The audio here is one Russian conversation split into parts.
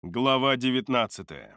Глава 19.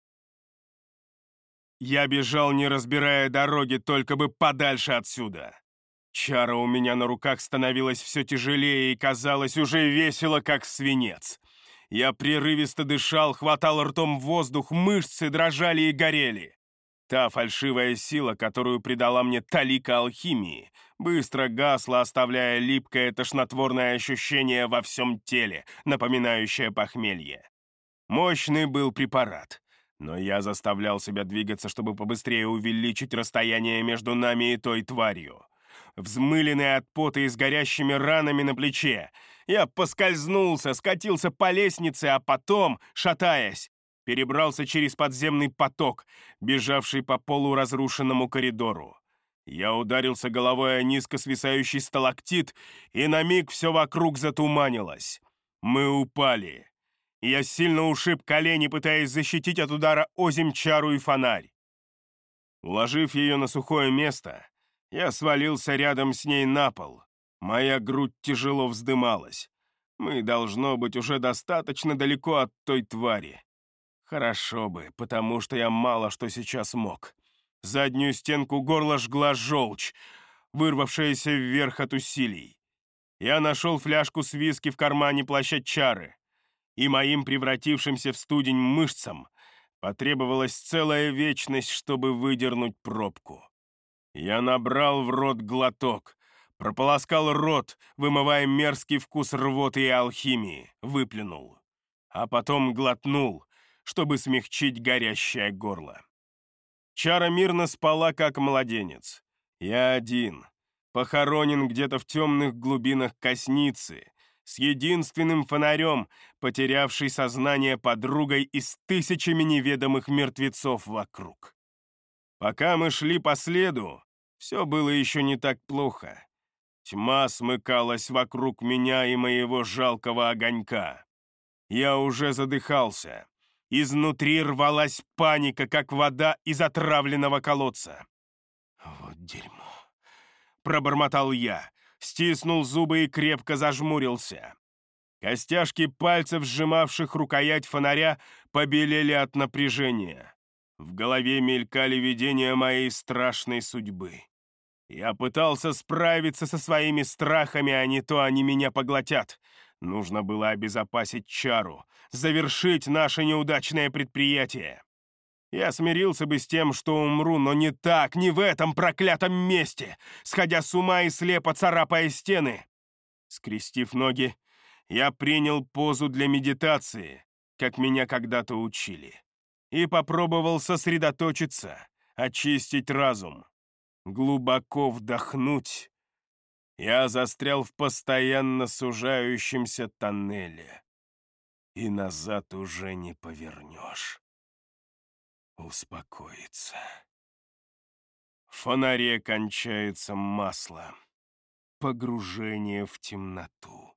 Я бежал, не разбирая дороги, только бы подальше отсюда. Чара у меня на руках становилась все тяжелее и казалось уже весело, как свинец. Я прерывисто дышал, хватал ртом воздух, мышцы дрожали и горели. Та фальшивая сила, которую придала мне талика алхимии, быстро гасла, оставляя липкое тошнотворное ощущение во всем теле, напоминающее похмелье. Мощный был препарат, но я заставлял себя двигаться, чтобы побыстрее увеличить расстояние между нами и той тварью. Взмыленный от пота и с горящими ранами на плече, я поскользнулся, скатился по лестнице, а потом, шатаясь, перебрался через подземный поток, бежавший по полуразрушенному коридору. Я ударился головой о низко свисающий сталактит, и на миг все вокруг затуманилось. Мы упали. Я сильно ушиб колени, пытаясь защитить от удара озимь чару и фонарь. Уложив ее на сухое место, я свалился рядом с ней на пол. Моя грудь тяжело вздымалась. Мы, должно быть, уже достаточно далеко от той твари. Хорошо бы, потому что я мало что сейчас мог. Заднюю стенку горла жгла желчь, вырвавшаяся вверх от усилий. Я нашел фляжку с виски в кармане плаща чары, и моим превратившимся в студень мышцам потребовалась целая вечность, чтобы выдернуть пробку. Я набрал в рот глоток, прополоскал рот, вымывая мерзкий вкус рвоты и алхимии, выплюнул, а потом глотнул, чтобы смягчить горящее горло. Чара мирно спала, как младенец. Я один, похоронен где-то в темных глубинах косницы, с единственным фонарем, потерявшей сознание подругой и с тысячами неведомых мертвецов вокруг. Пока мы шли по следу, все было еще не так плохо. Тьма смыкалась вокруг меня и моего жалкого огонька. Я уже задыхался. Изнутри рвалась паника, как вода из отравленного колодца. «Вот дерьмо!» — пробормотал я, стиснул зубы и крепко зажмурился. Костяшки пальцев, сжимавших рукоять фонаря, побелели от напряжения. В голове мелькали видения моей страшной судьбы. Я пытался справиться со своими страхами, а не то они меня поглотят. Нужно было обезопасить чару, завершить наше неудачное предприятие. Я смирился бы с тем, что умру, но не так, не в этом проклятом месте, сходя с ума и слепо царапая стены. Скрестив ноги, я принял позу для медитации, как меня когда-то учили, и попробовал сосредоточиться, очистить разум, глубоко вдохнуть. Я застрял в постоянно сужающемся тоннеле, и назад уже не повернешь. Успокоиться. В фонаре кончается масло. Погружение в темноту.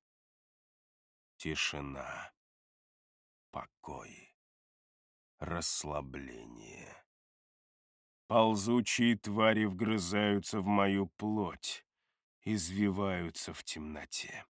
Тишина. Покой. Расслабление. Ползучие твари вгрызаются в мою плоть, извиваются в темноте.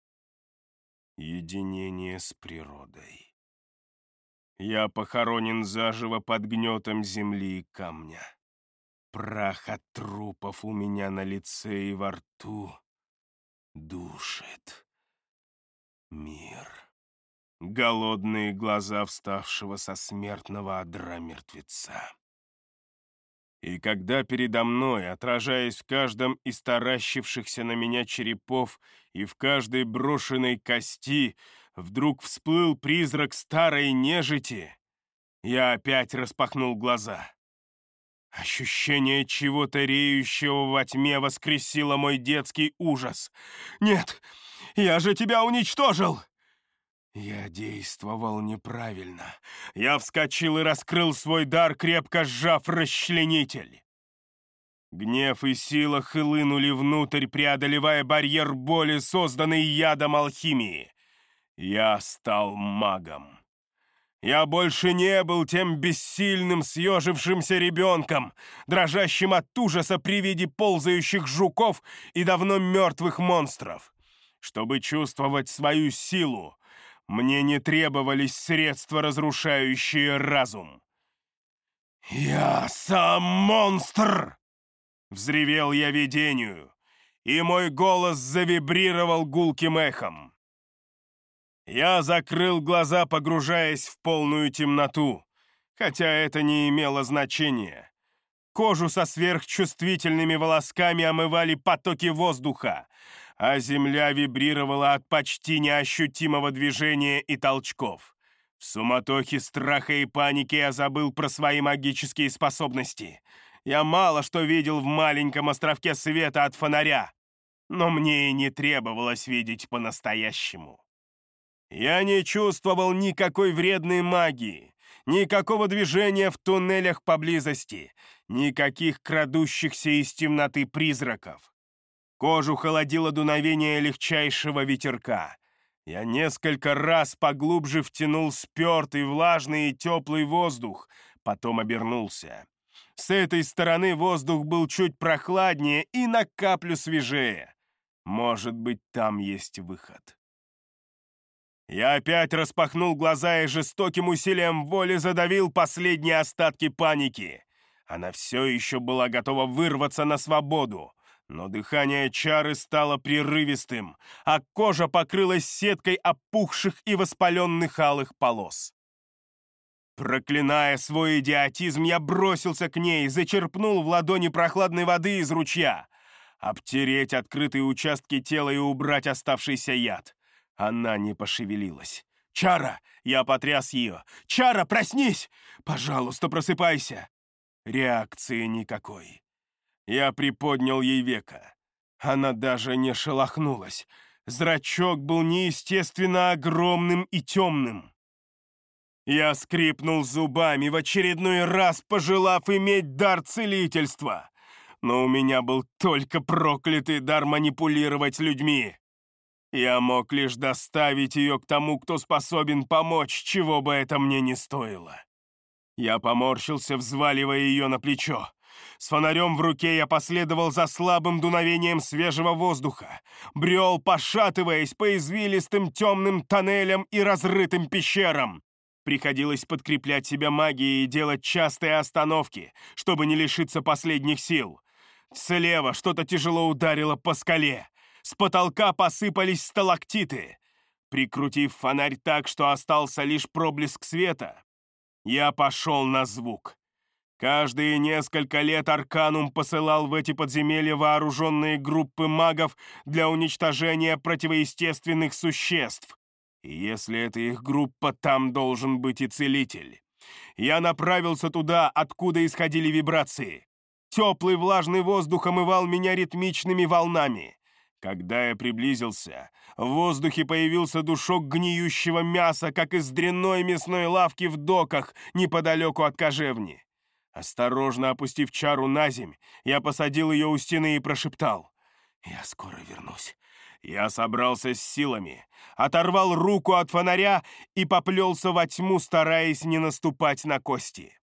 Единение с природой. Я похоронен заживо под гнетом земли и камня. Прах от трупов у меня на лице и во рту душит. Мир. Голодные глаза вставшего со смертного одра мертвеца. И когда передо мной, отражаясь в каждом из таращившихся на меня черепов и в каждой брошенной кости, вдруг всплыл призрак старой нежити, я опять распахнул глаза. Ощущение чего-то реющего во тьме воскресило мой детский ужас. «Нет, я же тебя уничтожил!» Я действовал неправильно. Я вскочил и раскрыл свой дар, крепко сжав расчленитель. Гнев и сила хлынули внутрь, преодолевая барьер боли, созданный ядом алхимии. Я стал магом. Я больше не был тем бессильным, съежившимся ребенком, дрожащим от ужаса при виде ползающих жуков и давно мертвых монстров. Чтобы чувствовать свою силу, Мне не требовались средства, разрушающие разум. «Я сам монстр!» — взревел я видению, и мой голос завибрировал гулким эхом. Я закрыл глаза, погружаясь в полную темноту, хотя это не имело значения. Кожу со сверхчувствительными волосками омывали потоки воздуха, а земля вибрировала от почти неощутимого движения и толчков. В суматохе страха и паники я забыл про свои магические способности. Я мало что видел в маленьком островке света от фонаря, но мне и не требовалось видеть по-настоящему. Я не чувствовал никакой вредной магии, никакого движения в туннелях поблизости, никаких крадущихся из темноты призраков. Кожу холодило дуновение легчайшего ветерка. Я несколько раз поглубже втянул спертый, влажный и теплый воздух, потом обернулся. С этой стороны воздух был чуть прохладнее и на каплю свежее. Может быть, там есть выход. Я опять распахнул глаза и жестоким усилием воли задавил последние остатки паники. Она все еще была готова вырваться на свободу, но дыхание чары стало прерывистым, а кожа покрылась сеткой опухших и воспаленных алых полос. Проклиная свой идиотизм, я бросился к ней, зачерпнул в ладони прохладной воды из ручья. Обтереть открытые участки тела и убрать оставшийся яд. Она не пошевелилась. «Чара!» — я потряс ее. «Чара, проснись! Пожалуйста, просыпайся!» Реакции никакой. Я приподнял ей веко. Она даже не шелохнулась. Зрачок был неестественно огромным и темным. Я скрипнул зубами, в очередной раз пожелав иметь дар целительства. Но у меня был только проклятый дар манипулировать людьми. Я мог лишь доставить ее к тому, кто способен помочь, чего бы это мне ни стоило. Я поморщился, взваливая ее на плечо. С фонарем в руке я последовал за слабым дуновением свежего воздуха, брел, пошатываясь по извилистым темным тоннелям и разрытым пещерам. Приходилось подкреплять себя магией и делать частые остановки, чтобы не лишиться последних сил. Слева что-то тяжело ударило по скале. С потолка посыпались сталактиты. Прикрутив фонарь так, что остался лишь проблеск света, я пошел на звук. Каждые несколько лет Арканум посылал в эти подземелья вооруженные группы магов для уничтожения противоестественных существ. И если это их группа, там должен быть и целитель. Я направился туда, откуда исходили вибрации. Теплый влажный воздух омывал меня ритмичными волнами. Когда я приблизился, в воздухе появился душок гниющего мяса, как из дрянной мясной лавки в доках неподалеку от кожевни. Осторожно опустив чару на земь, я посадил ее у стены и прошептал: «Я скоро вернусь». Я собрался с силами, оторвал руку от фонаря и поплелся во тьму, стараясь не наступать на кости.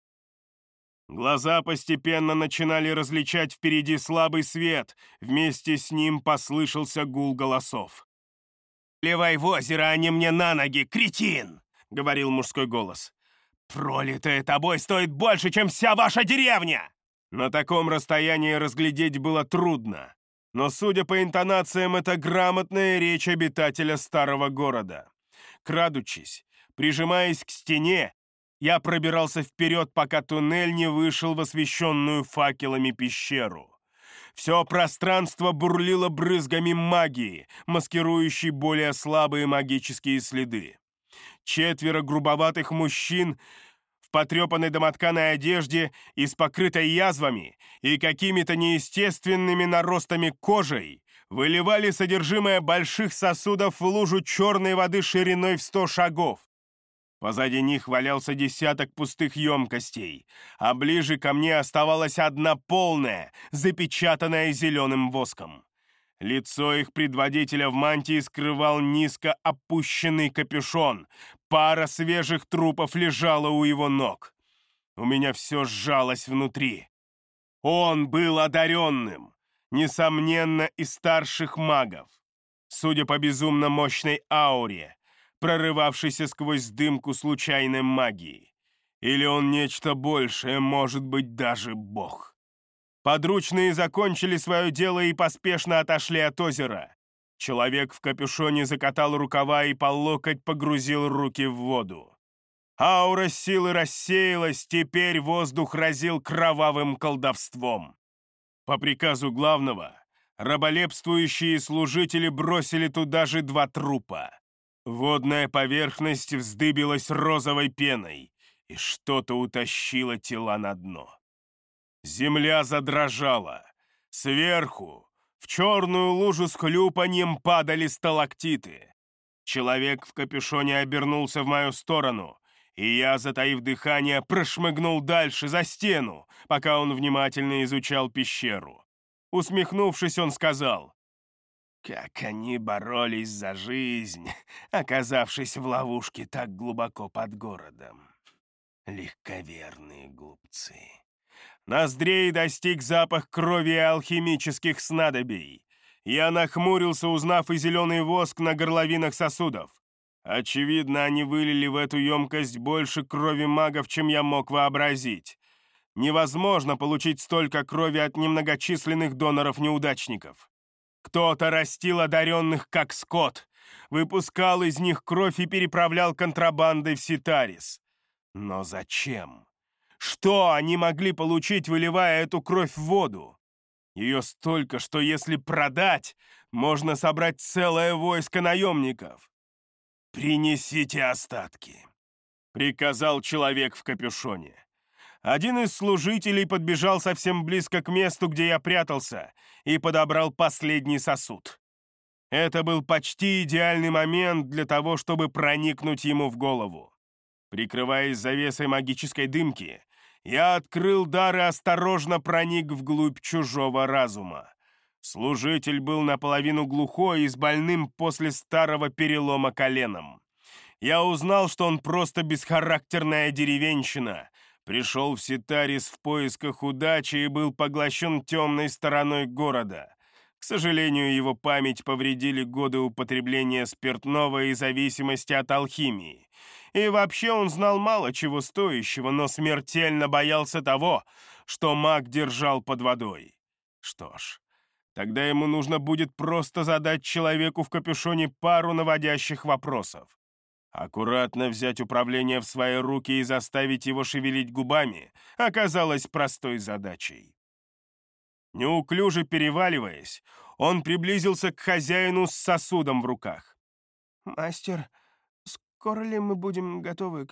Глаза постепенно начинали различать впереди слабый свет, вместе с ним послышался гул голосов. «Плевай в озеро, а не мне на ноги, кретин!» — говорил мужской голос. «Пролитое тобой стоит больше, чем вся ваша деревня!» На таком расстоянии разглядеть было трудно, но, судя по интонациям, это грамотная речь обитателя старого города. Крадучись, прижимаясь к стене, я пробирался вперед, пока туннель не вышел в освещенную факелами пещеру. Все пространство бурлило брызгами магии, маскирующей более слабые магические следы. 4 грубоватых мужчин в потрепанной домотканой одежде и с покрытой язвами и какими-то неестественными наростами кожей выливали содержимое больших сосудов в лужу черной воды шириной в 100 шагов. Позади них валялся десяток пустых емкостей, а ближе ко мне оставалась одна полная, запечатанная зеленым воском. Лицо их предводителя в мантии скрывал низко опущенный капюшон. Пара свежих трупов лежала у его ног. У меня все сжалось внутри. Он был одаренным, несомненно, из старших магов. Судя по безумно мощной ауре, прорывавшийся сквозь дымку случайной магии. Или он нечто большее, может быть, даже бог. Подручные закончили свое дело и поспешно отошли от озера. Человек в капюшоне закатал рукава и по локоть погрузил руки в воду. Аура силы рассеялась, теперь воздух разил кровавым колдовством. По приказу главного, раболепствующие служители бросили туда же 2 трупа. Водная поверхность вздыбилась розовой пеной, и что-то утащило тела на дно. Земля задрожала. Сверху в черную лужу с хлюпаньем падали сталактиты. Человек в капюшоне обернулся в мою сторону, и я, затаив дыхание, прошмыгнул дальше, за стену, пока он внимательно изучал пещеру. Усмехнувшись, он сказал: «Как они боролись за жизнь, оказавшись в ловушке так глубоко под городом. Легковерные глупцы». Ноздрей достиг запах крови и алхимических снадобий. Я нахмурился, узнав и зеленый воск на горловинах сосудов. Очевидно, они вылили в эту емкость больше крови магов, чем я мог вообразить. Невозможно получить столько крови от немногочисленных доноров-неудачников. Кто-то растил одаренных, как скот, выпускал из них кровь и переправлял контрабандой в Ситарис. Но зачем? Что они могли получить, выливая эту кровь в воду? Ее столько, что если продать, можно собрать целое войско наемников. «Принесите остатки», — приказал человек в капюшоне. Один из служителей подбежал совсем близко к месту, где я прятался, и подобрал последний сосуд. Это был почти идеальный момент для того, чтобы проникнуть ему в голову. Прикрываясь завесой магической дымки, я открыл дар и осторожно проник вглубь чужого разума. Служитель был наполовину глухой и с больным после старого перелома коленом. Я узнал, что он просто бесхарактерная деревенщина, пришел в Ситарис в поисках удачи и был поглощен темной стороной города. К сожалению, его память повредили годы употребления спиртного и зависимости от алхимии. И вообще он знал мало чего стоящего, но смертельно боялся того, что маг держал под водой. Что ж, тогда ему нужно будет просто задать человеку в капюшоне пару наводящих вопросов. Аккуратно взять управление в свои руки и заставить его шевелить губами оказалось простой задачей. Неуклюже переваливаясь, он приблизился к хозяину с сосудом в руках. «Мастер, скоро ли мы будем готовы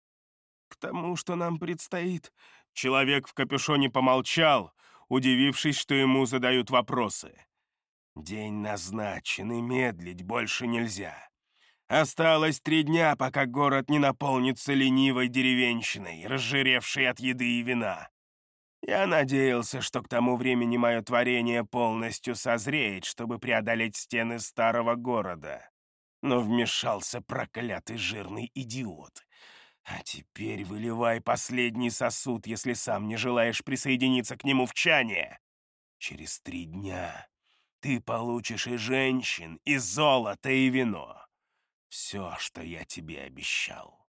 к тому, что нам предстоит?» Человек в капюшоне помолчал, удивившись, что ему задают вопросы. «День назначен, и медлить больше нельзя. Осталось 3 дня, пока город не наполнится ленивой деревенщиной, разжиревшей от еды и вина. Я надеялся, что к тому времени мое творение полностью созреет, чтобы преодолеть стены старого города. Но вмешался проклятый жирный идиот. А теперь выливай последний сосуд, если сам не желаешь присоединиться к нему в чане. Через 3 дня ты получишь и женщин, и золото, и вино. Все, что я тебе обещал».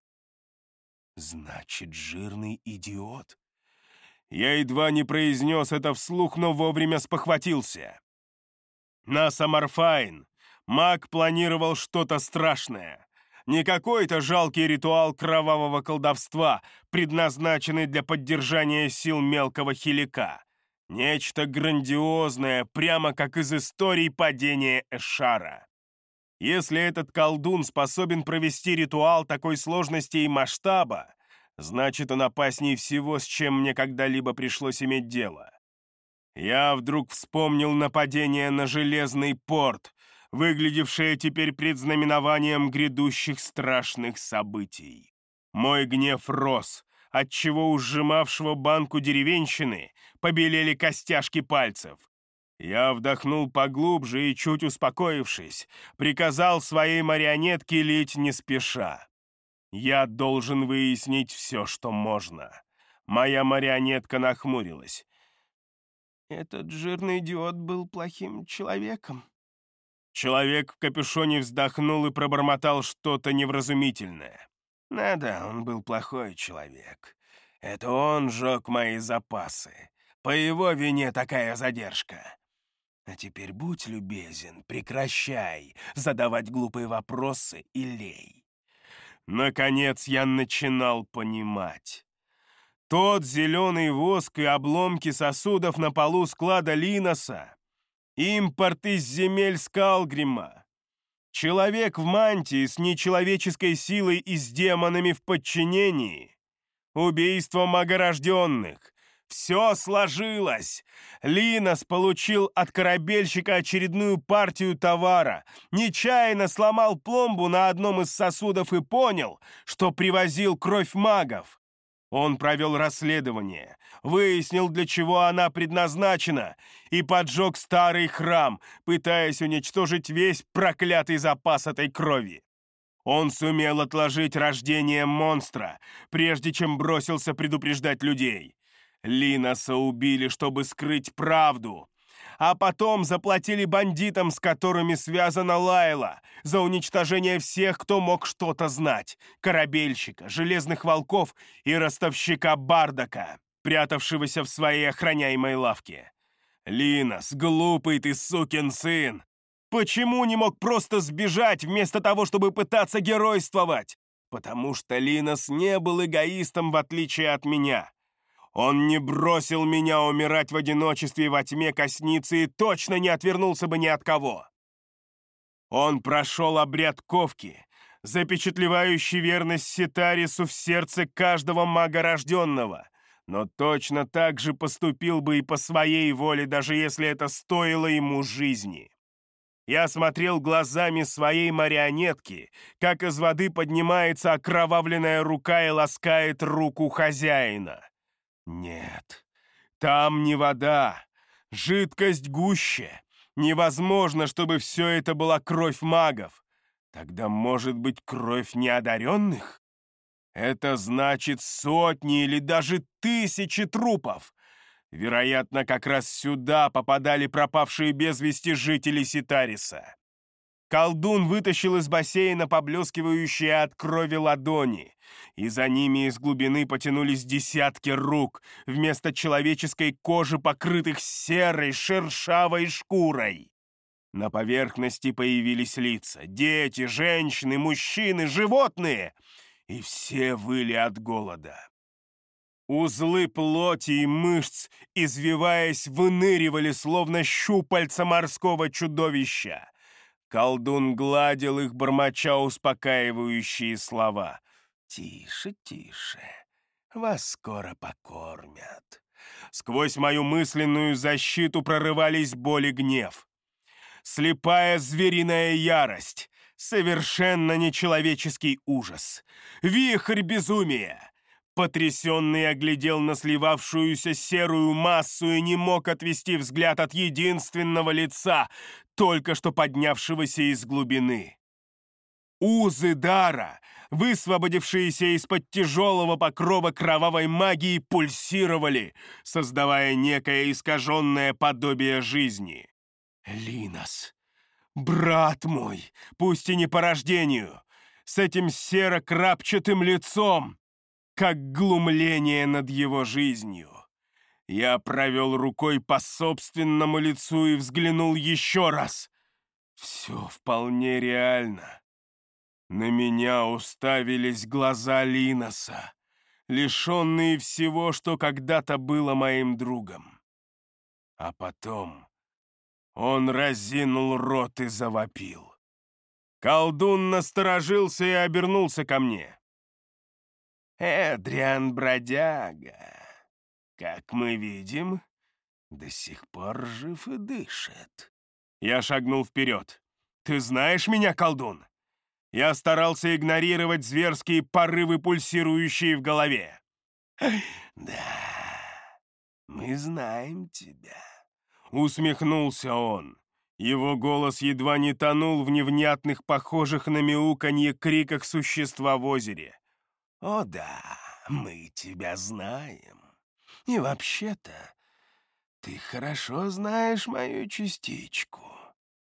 «Значит, жирный идиот?» Я едва не произнес это вслух, но вовремя спохватился. На Самарфайн маг планировал что-то страшное. Не какой-то жалкий ритуал кровавого колдовства, предназначенный для поддержания сил мелкого хилика. Нечто грандиозное, прямо как из истории падения Эшара. Если этот колдун способен провести ритуал такой сложности и масштаба, значит, он опаснее всего, с чем мне когда-либо пришлось иметь дело. Я вдруг вспомнил нападение на Железный порт, выглядевшее теперь предзнаменованием грядущих страшных событий. Мой гнев рос, отчего у сжимавшего банку деревенщины побелели костяшки пальцев. Я вдохнул поглубже и, чуть успокоившись, приказал своей марионетке лить не спеша. Я должен выяснить все, что можно. Моя марионетка нахмурилась. «Этот жирный идиот был плохим человеком». Человек в капюшоне вздохнул и пробормотал что-то невразумительное. «Да, он был плохой человек. Это он сжег мои запасы. По его вине такая задержка. А теперь будь любезен, прекращай задавать глупые вопросы и лей». Наконец я начинал понимать. Тот зеленый воск и обломки сосудов на полу склада Линоса — импорт из земель Скалгрима. Человек в мантии с нечеловеческой силой и с демонами в подчинении. Убийство магорожденных. Все сложилось. Линос получил от корабельщика очередную партию товара, нечаянно сломал пломбу на одном из сосудов и понял, что привозил кровь магов. Он провел расследование, выяснил, для чего она предназначена, и поджег старый храм, пытаясь уничтожить весь проклятый запас этой крови. Он сумел отложить рождение монстра, прежде чем бросился предупреждать людей. Линоса убили, чтобы скрыть правду, а потом заплатили бандитам, с которыми связана Лайла, за уничтожение всех, кто мог что-то знать: корабельщика, железных волков и ростовщика Бардака, прятавшегося в своей охраняемой лавке. Линос, глупый ты сукин сын! Почему не мог просто сбежать, вместо того, чтобы пытаться геройствовать? Потому что Линос не был эгоистом, в отличие от меня. Он не бросил меня умирать в одиночестве во тьме косницы и точно не отвернулся бы ни от кого. Он прошел обряд ковки, запечатлевающий верность Ситарису в сердце каждого мага рожденного, но точно так же поступил бы и по своей воле, даже если это стоило ему жизни. Я смотрел глазами своей марионетки, как из воды поднимается окровавленная рука и ласкает руку хозяина. Нет, там не вода, жидкость гуще. Невозможно, чтобы все это была кровь магов. Тогда, может быть, кровь неодаренных? Это значит сотни или даже тысячи трупов. Вероятно, как раз сюда попадали пропавшие без вести жители Ситариса. Колдун вытащил из бассейна поблескивающие от крови ладони, и за ними из глубины потянулись десятки рук, вместо человеческой кожи, покрытых серой шершавой шкурой. На поверхности появились лица: дети, женщины, мужчины, животные, и все выли от голода. Узлы плоти и мышц, извиваясь, выныривали, словно щупальца морского чудовища. Колдун гладил их, бормоча успокаивающие слова. «Тише, тише. Вас скоро покормят». Сквозь мою мысленную защиту прорывались боль и гнев. Слепая звериная ярость, совершенно нечеловеческий ужас, вихрь безумия. Потрясенный оглядел на сливавшуюся серую массу и не мог отвести взгляд от единственного лица, только что поднявшегося из глубины. Узы дара, высвободившиеся из-под тяжелого покрова кровавой магии, пульсировали, создавая некое искаженное подобие жизни. Линос, брат мой, пусть и не по рождению, с этим серо-крапчатым лицом, как глумление над его жизнью. Я провел рукой по собственному лицу и взглянул еще раз. Все вполне реально. На меня уставились глаза Линоса, лишенные всего, что когда-то было моим другом. А потом он разинул рот и завопил. Колдун насторожился и обернулся ко мне. «Эдриан бродяга, как мы видим, до сих пор жив и дышит». Я шагнул вперед. «Ты знаешь меня, колдун?» Я старался игнорировать зверские порывы, пульсирующие в голове. «Да, мы знаем тебя», — усмехнулся он. Его голос едва не тонул в невнятных, похожих на мяуканье криках существа в озере. «О да, мы тебя знаем. И вообще-то, ты хорошо знаешь мою частичку».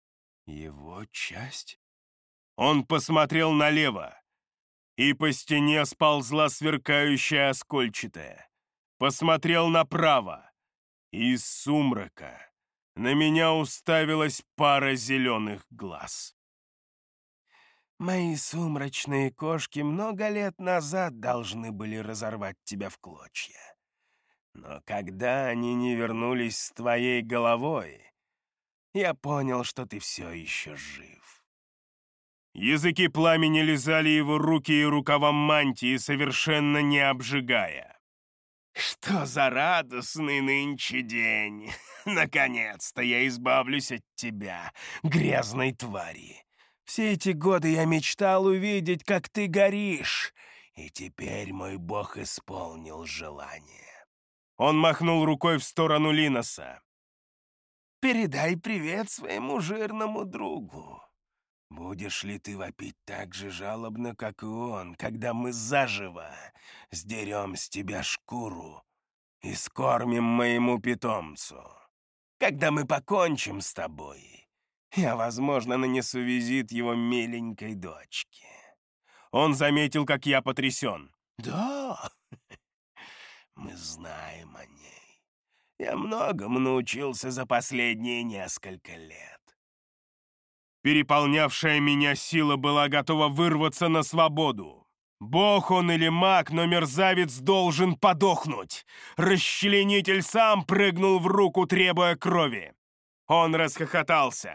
Его часть? Он посмотрел налево, и по стене сползла сверкающая оскольчатая. Посмотрел направо, и из сумрака на меня уставилась пара зеленых глаз. Мои сумрачные кошки много лет назад должны были разорвать тебя в клочья. Но когда они не вернулись с твоей головой, я понял, что ты все еще жив. Языки пламени лизали его руки и рукава мантии, совершенно не обжигая. Что за радостный нынче день! Наконец-то я избавлюсь от тебя, грязной твари. Все эти годы я мечтал увидеть, как ты горишь, и теперь мой бог исполнил желание. Он махнул рукой в сторону Линоса. Передай привет своему жирному другу. Будешь ли ты вопить так же жалобно, как и он, когда мы заживо сдерем с тебя шкуру и скормим моему питомцу? Когда мы покончим с тобой, я, возможно, нанесу визит его миленькой дочке. Он заметил, как я потрясен. Да, мы знаем о ней. Я многому научился за последние несколько лет. Переполнявшая меня сила была готова вырваться на свободу. Бог он или маг, но мерзавец должен подохнуть. Расчленитель сам прыгнул в руку, требуя крови. Он расхохотался.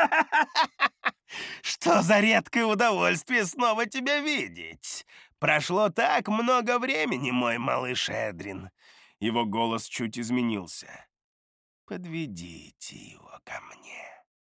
Что за редкое удовольствие снова тебя видеть! Прошло так много времени, мой малыш Эдрин. Его голос чуть изменился. Подведите его ко мне.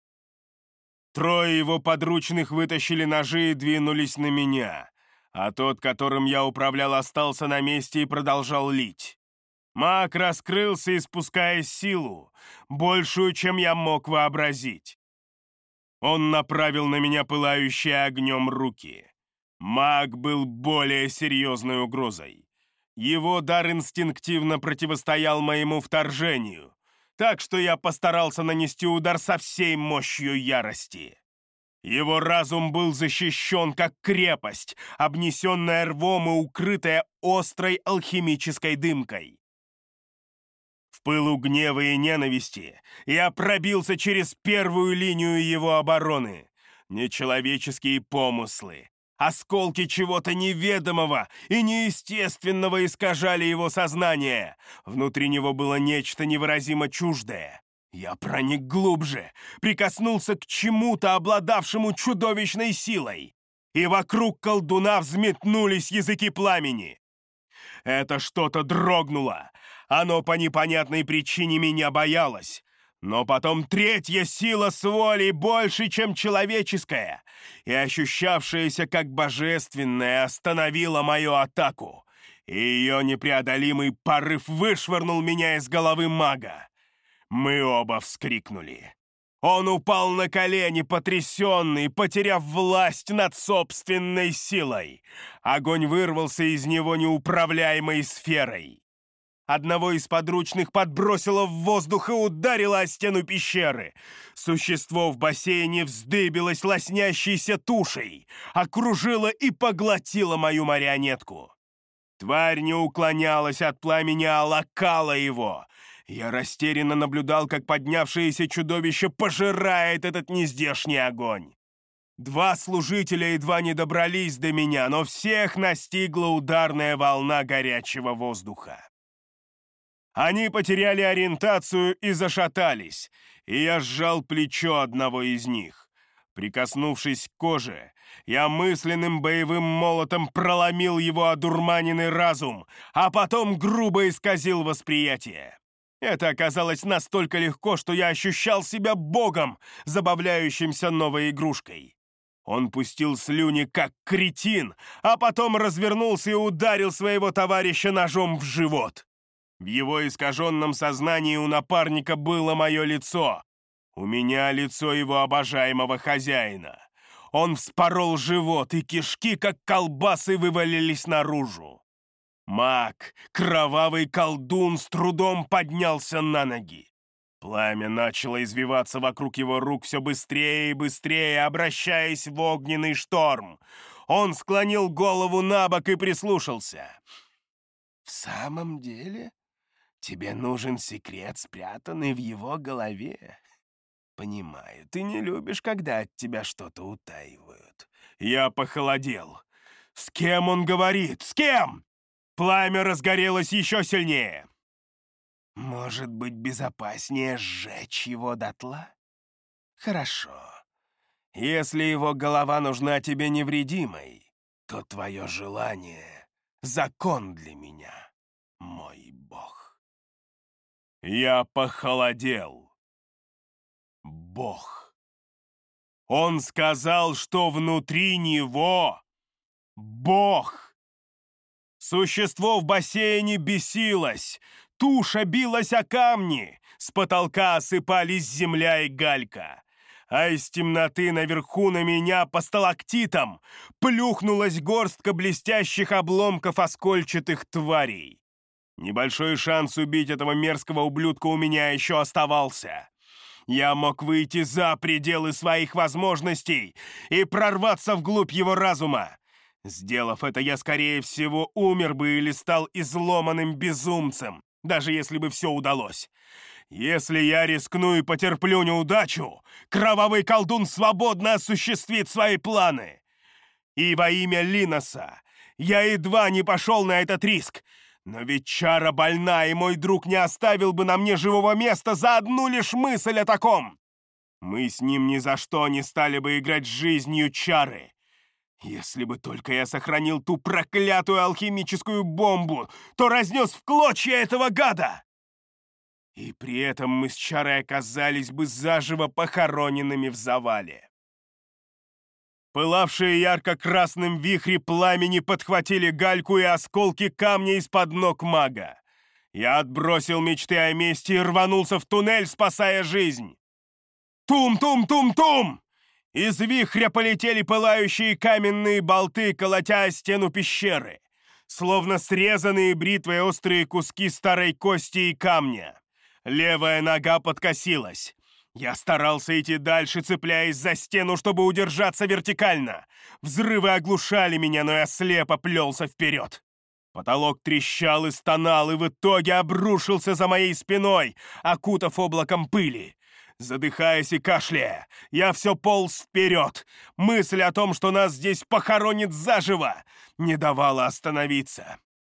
Трое его подручных вытащили ножи и двинулись на меня, а тот, которым я управлял, остался на месте и продолжал лить. Маг раскрылся, испуская силу, большую, чем я мог вообразить. Он направил на меня пылающие огнем руки. Маг был более серьезной угрозой. Его дар инстинктивно противостоял моему вторжению, так что я постарался нанести удар со всей мощью ярости. Его разум был защищен, как крепость, обнесенная рвом и укрытая острой алхимической дымкой. В пылу гнева и ненависти я пробился через первую линию его обороны. Нечеловеческие помыслы, осколки чего-то неведомого и неестественного искажали его сознание. Внутри него было нечто невыразимо чуждое. Я проник глубже, прикоснулся к чему-то, обладавшему чудовищной силой, и вокруг колдуна взметнулись языки пламени. Это что-то дрогнуло. Оно по непонятной причине меня боялось. Но потом третья сила с волей больше, чем человеческая, и ощущавшаяся как божественная, остановила мою атаку, и ее непреодолимый порыв вышвырнул меня из головы мага. Мы оба вскрикнули. Он упал на колени, потрясенный, потеряв власть над собственной силой. Огонь вырвался из него неуправляемой сферой. Одного из подручных подбросило в воздух и ударило о стену пещеры. Существо в бассейне вздыбилось лоснящейся тушей, окружило и поглотило мою марионетку. Тварь не уклонялась от пламени, а лакала его. Я растерянно наблюдал, как поднявшееся чудовище пожирает этот нездешний огонь. Два служителя едва не добрались до меня, но всех настигла ударная волна горячего воздуха. Они потеряли ориентацию и зашатались, и я сжал плечо одного из них. Прикоснувшись к коже, я мысленным боевым молотом проломил его одурманенный разум, а потом грубо исказил восприятие. Это оказалось настолько легко, что я ощущал себя богом, забавляющимся новой игрушкой. Он пустил слюни, как кретин, а потом развернулся и ударил своего товарища ножом в живот. В его искаженном сознании у напарника было мое лицо. У меня лицо его обожаемого хозяина. Он вспорол живот, и кишки, как колбасы, вывалились наружу. Маг, кровавый колдун, с трудом поднялся на ноги. Пламя начало извиваться вокруг его рук все быстрее и быстрее, обращаясь в огненный шторм. Он склонил голову на бок и прислушался. «В самом деле? Тебе нужен секрет, спрятанный в его голове? Понимаю, ты не любишь, когда от тебя что-то утаивают». Я похолодел. С кем он говорит? С кем? Пламя разгорелось еще сильнее. Может быть, безопаснее сжечь его дотла? Хорошо. Если его голова нужна тебе невредимой, то твое желание — закон для меня, мой бог. Я похолодел. Бог. Он сказал, что внутри него Бог. Существо в бассейне бесилось, туша билась о камни, с потолка осыпались земля и галька, а из темноты наверху на меня по сталактитам плюхнулась горстка блестящих обломков оскольчатых тварей. Небольшой шанс убить этого мерзкого ублюдка у меня еще оставался. Я мог выйти за пределы своих возможностей и прорваться вглубь его разума. Сделав это, я, скорее всего, умер бы или стал изломанным безумцем, даже если бы все удалось. Если я рискну и потерплю неудачу, кровавый колдун свободно осуществит свои планы. И во имя Линоса я едва не пошел на этот риск. Но ведь чара больна, и мой друг не оставил бы на мне живого места за одну лишь мысль о таком. Мы с ним ни за что не стали бы играть с жизнью чары. Если бы только я сохранил ту проклятую алхимическую бомбу, то разнес в клочья этого гада. И при этом мы с чарой оказались бы заживо похороненными в завале. Пылавшие ярко-красным вихри пламени подхватили гальку и осколки камня из-под ног мага. Я отбросил мечты о мести и рванулся в туннель, спасая жизнь. Тум-тум-тум-тум! Из вихря полетели пылающие каменные болты, колотя о стену пещеры, словно срезанные бритвой острые куски старой кости и камня. Левая нога подкосилась. Я старался идти дальше, цепляясь за стену, чтобы удержаться вертикально. Взрывы оглушали меня, но я слепо плелся вперед. Потолок трещал и стонал, и в итоге обрушился за моей спиной, окутав облаком пыли. Задыхаясь и кашляя, я все полз вперед. Мысль о том, что нас здесь похоронит заживо, не давала остановиться.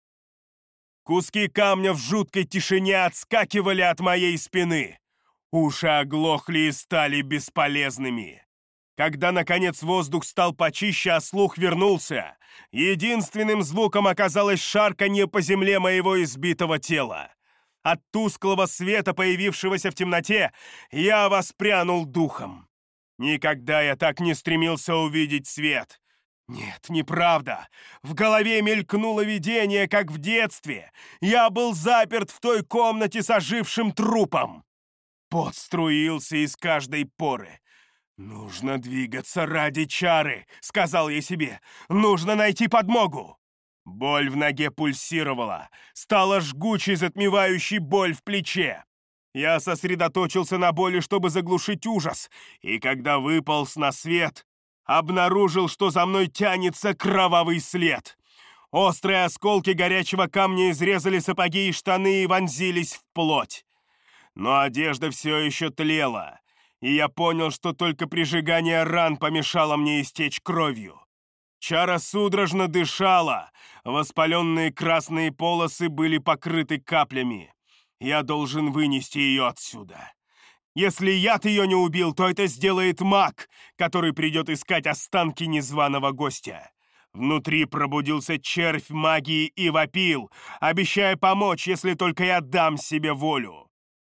Куски камня в жуткой тишине отскакивали от моей спины. Уши оглохли и стали бесполезными. Когда, наконец, воздух стал почище, а слух вернулся, единственным звуком оказалось шарканье по земле моего избитого тела. От тусклого света, появившегося в темноте, я воспрянул духом. Никогда я так не стремился увидеть свет. Нет, неправда. В голове мелькнуло видение, как в детстве. Я был заперт в той комнате с ожившим трупом. Пот струился из каждой поры. «Нужно двигаться ради чары», — сказал я себе. «Нужно найти подмогу». Боль в ноге пульсировала, стала жгучей, затмевающей боль в плече. Я сосредоточился на боли, чтобы заглушить ужас, и когда выполз на свет, обнаружил, что за мной тянется кровавый след. Острые осколки горячего камня изрезали сапоги и штаны и вонзились в плоть. Но одежда все еще тлела, и я понял, что только прижигание ран помешало мне истечь кровью. Чара судорожно дышала, воспаленные красные полосы были покрыты каплями. Я должен вынести ее отсюда. Если яд ее не убил, то это сделает маг, который придет искать останки незваного гостя. Внутри пробудился червь магии и вопил, обещая помочь, если только я дам себе волю.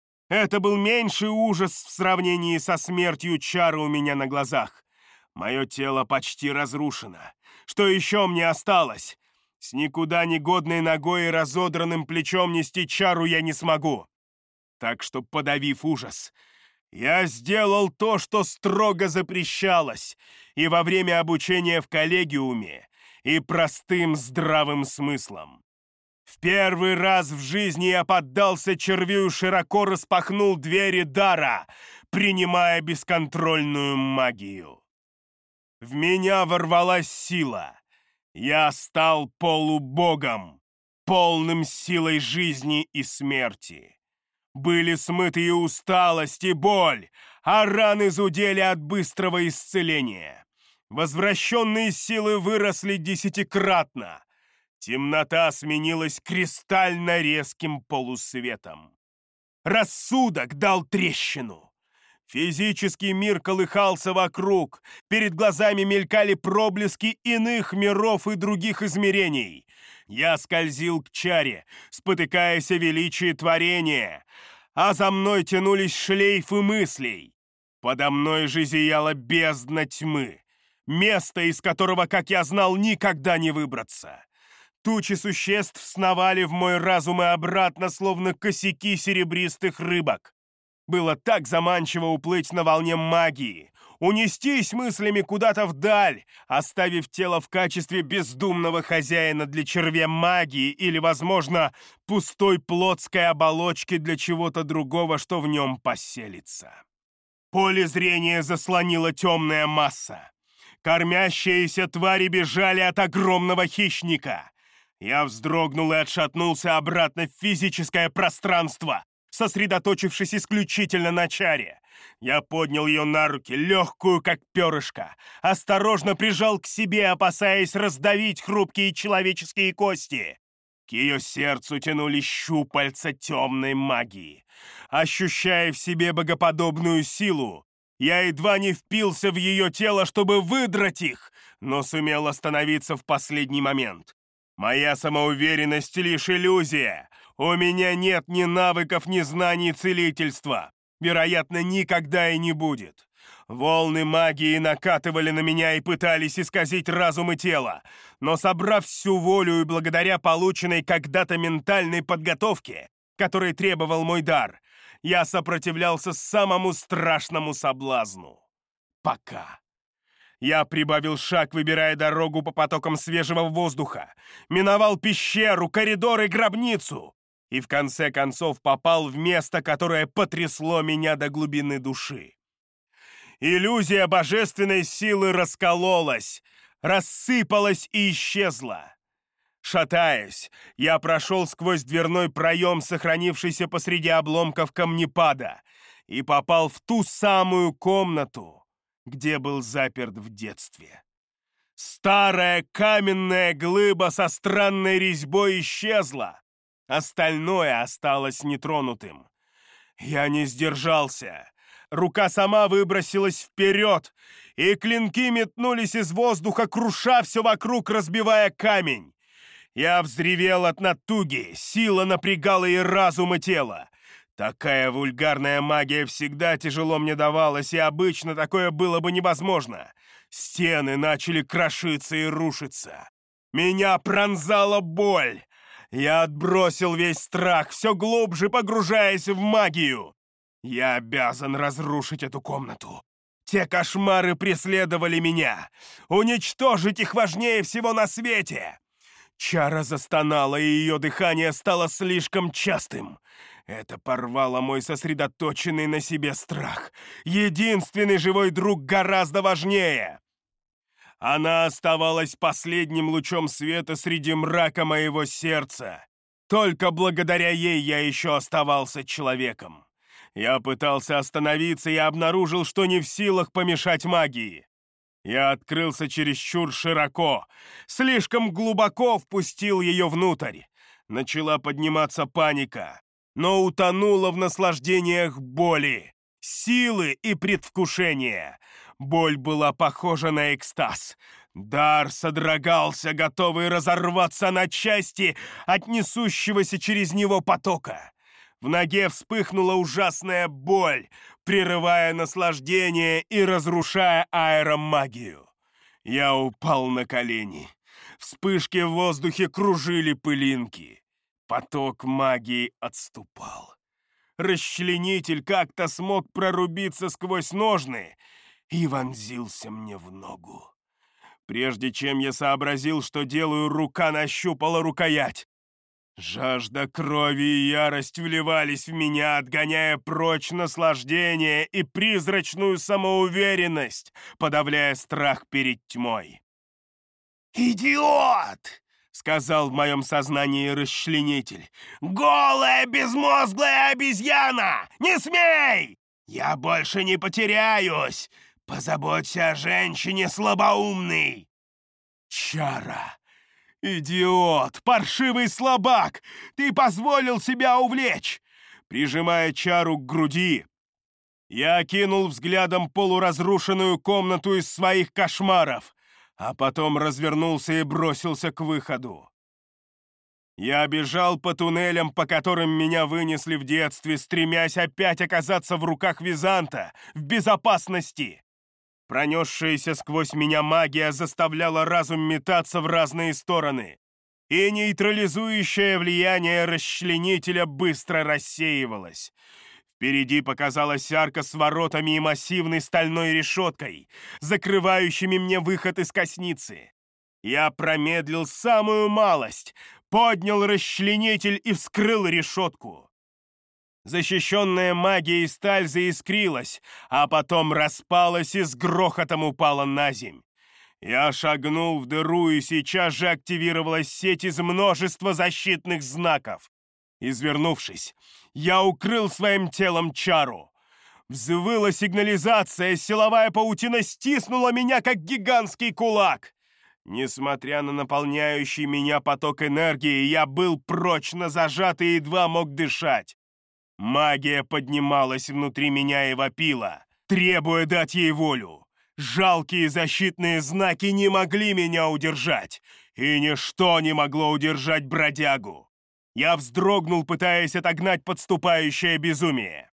Это был меньший ужас в сравнении со смертью чары у меня на глазах. Мое тело почти разрушено. Что еще мне осталось? С никуда не годной ногой и разодранным плечом нести чару я не смогу. Так что, подавив ужас, я сделал то, что строго запрещалось и во время обучения в коллегиуме, и простым здравым смыслом. В первый раз в жизни я поддался червю и широко распахнул двери дара, принимая бесконтрольную магию. В меня ворвалась сила. Я стал полубогом, полным силой жизни и смерти. Были смыты и усталость, и боль, а раны зудели от быстрого исцеления. Возвращенные силы выросли десятикратно. Темнота сменилась кристально резким полусветом. Рассудок дал трещину. Физический мир колыхался вокруг, перед глазами мелькали проблески иных миров и других измерений. Я скользил к чаре, спотыкаясь о величии творения, а за мной тянулись шлейфы мыслей. Подо мной же зияла бездна тьмы, место, из которого, как я знал, никогда не выбраться. Тучи существ сновали в мой разум и обратно, словно косяки серебристых рыбок. Было так заманчиво уплыть на волне магии, унестись мыслями куда-то вдаль, оставив тело в качестве бездумного хозяина для червя магии или, возможно, пустой плотской оболочки для чего-то другого, что в нем поселится. Поле зрения заслонила темная масса. Кормящиеся твари бежали от огромного хищника. Я вздрогнул и отшатнулся обратно в физическое пространство, сосредоточившись исключительно на чаре. Я поднял ее на руки, легкую, как перышко, осторожно прижал к себе, опасаясь раздавить хрупкие человеческие кости. К ее сердцу тянулись щупальца темной магии. Ощущая в себе богоподобную силу, я едва не впился в ее тело, чтобы выдрать их, но сумел остановиться в последний момент. Моя самоуверенность — лишь иллюзия. У меня нет ни навыков, ни знаний целительства. Вероятно, никогда и не будет. Волны магии накатывали на меня и пытались исказить разум и тело. Но собрав всю волю и благодаря полученной когда-то ментальной подготовке, которой требовал мой дар, я сопротивлялся самому страшному соблазну. Пока. Я прибавил шаг, выбирая дорогу по потокам свежего воздуха, миновал пещеру, коридор и гробницу, и в конце концов попал в место, которое потрясло меня до глубины души. Иллюзия божественной силы раскололась, рассыпалась и исчезла. Шатаясь, я прошел сквозь дверной проем, сохранившийся посреди обломков камнепада, и попал в ту самую комнату, где был заперт в детстве. Старая каменная глыба со странной резьбой исчезла. Остальное осталось нетронутым. Я не сдержался. Рука сама выбросилась вперед, и клинки метнулись из воздуха, круша все вокруг, разбивая камень. Я взревел от натуги, сила напрягала и разум, и тело. Такая вульгарная магия всегда тяжело мне давалась, и обычно такое было бы невозможно. Стены начали крошиться и рушиться. Меня пронзала боль. Я отбросил весь страх, все глубже погружаясь в магию. Я обязан разрушить эту комнату. Те кошмары преследовали меня. Уничтожить их важнее всего на свете. Чара застонала, и ее дыхание стало слишком частым. Это порвало мой сосредоточенный на себе страх. Единственный живой друг гораздо важнее. Она оставалась последним лучом света среди мрака моего сердца. Только благодаря ей я еще оставался человеком. Я пытался остановиться и обнаружил, что не в силах помешать магии. Я открылся чересчур широко, слишком глубоко впустил ее внутрь. Начала подниматься паника, но утонула в наслаждениях боли, силы и предвкушения. Боль была похожа на экстаз. Дар содрогался, готовый разорваться на части от несущегося через него потока. В ноге вспыхнула ужасная боль, прерывая наслаждение и разрушая аэромагию. Я упал на колени. Вспышки в воздухе кружили пылинки. Поток магии отступал. Расчленитель как-то смог прорубиться сквозь ножны и вонзился мне в ногу. Прежде чем я сообразил, что делаю, рука нащупала рукоять. Жажда крови и ярость вливались в меня, отгоняя прочь наслаждение и призрачную самоуверенность, подавляя страх перед тьмой. «Идиот!» — сказал в моем сознании расчленитель. «Голая безмозглая обезьяна! Не смей! Я больше не потеряюсь! Позаботься о женщине, слабоумный!» «Чара! Идиот! Паршивый слабак! Ты позволил себя увлечь!» Прижимая чару к груди, я окинул взглядом полуразрушенную комнату из своих кошмаров, а потом развернулся и бросился к выходу. Я бежал по туннелям, по которым меня вынесли в детстве, стремясь опять оказаться в руках Византа, в безопасности. Пронесшаяся сквозь меня магия заставляла разум метаться в разные стороны, и нейтрализующее влияние расчленителя быстро рассеивалось. Впереди показалась арка с воротами и массивной стальной решеткой, закрывающими мне выход из косницы. Я промедлил самую малость, поднял расчленитель и вскрыл решетку. Защищенная магией сталь заискрилась, а потом распалась и с грохотом упала на земь. Я шагнул в дыру, и сейчас же активировалась сеть из множества защитных знаков. Извернувшись, я укрыл своим телом чару. Взвыла сигнализация, силовая паутина стиснула меня, как гигантский кулак. Несмотря на наполняющий меня поток энергии, я был прочно зажат и едва мог дышать. Магия поднималась внутри меня и вопила, требуя дать ей волю. Жалкие защитные знаки не могли меня удержать, и ничто не могло удержать бродягу. Я вздрогнул, пытаясь отогнать подступающее безумие.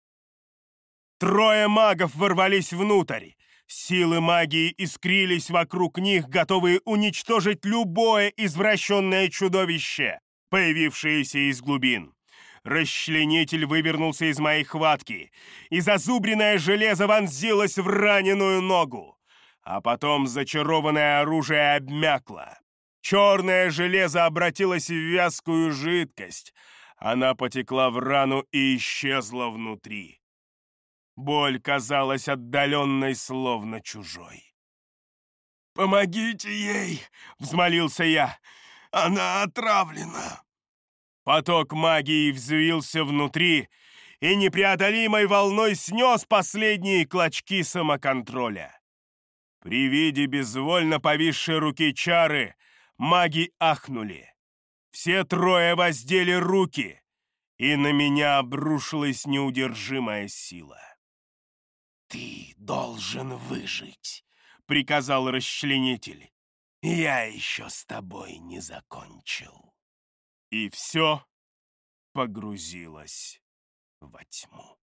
Трое магов ворвались внутрь. Силы магии искрились вокруг них, готовые уничтожить любое извращенное чудовище, появившееся из глубин. Расчленитель вывернулся из моей хватки, и зазубренное железо вонзилось в раненую ногу. А потом зачарованное оружие обмякло. Черное железо обратилось в вязкую жидкость. Она потекла в рану и исчезла внутри. Боль казалась отдаленной, словно чужой. «Помогите ей!» — взмолился я. «Она отравлена!» Поток магии взвился внутри и непреодолимой волной снес последние клочки самоконтроля. При виде безвольно повисшей руки чары маги ахнули. Все трое воздели руки, и на меня обрушилась неудержимая сила. «Ты должен выжить», — приказал расчленитель. «Я еще с тобой не закончил». И все погрузилось во тьму.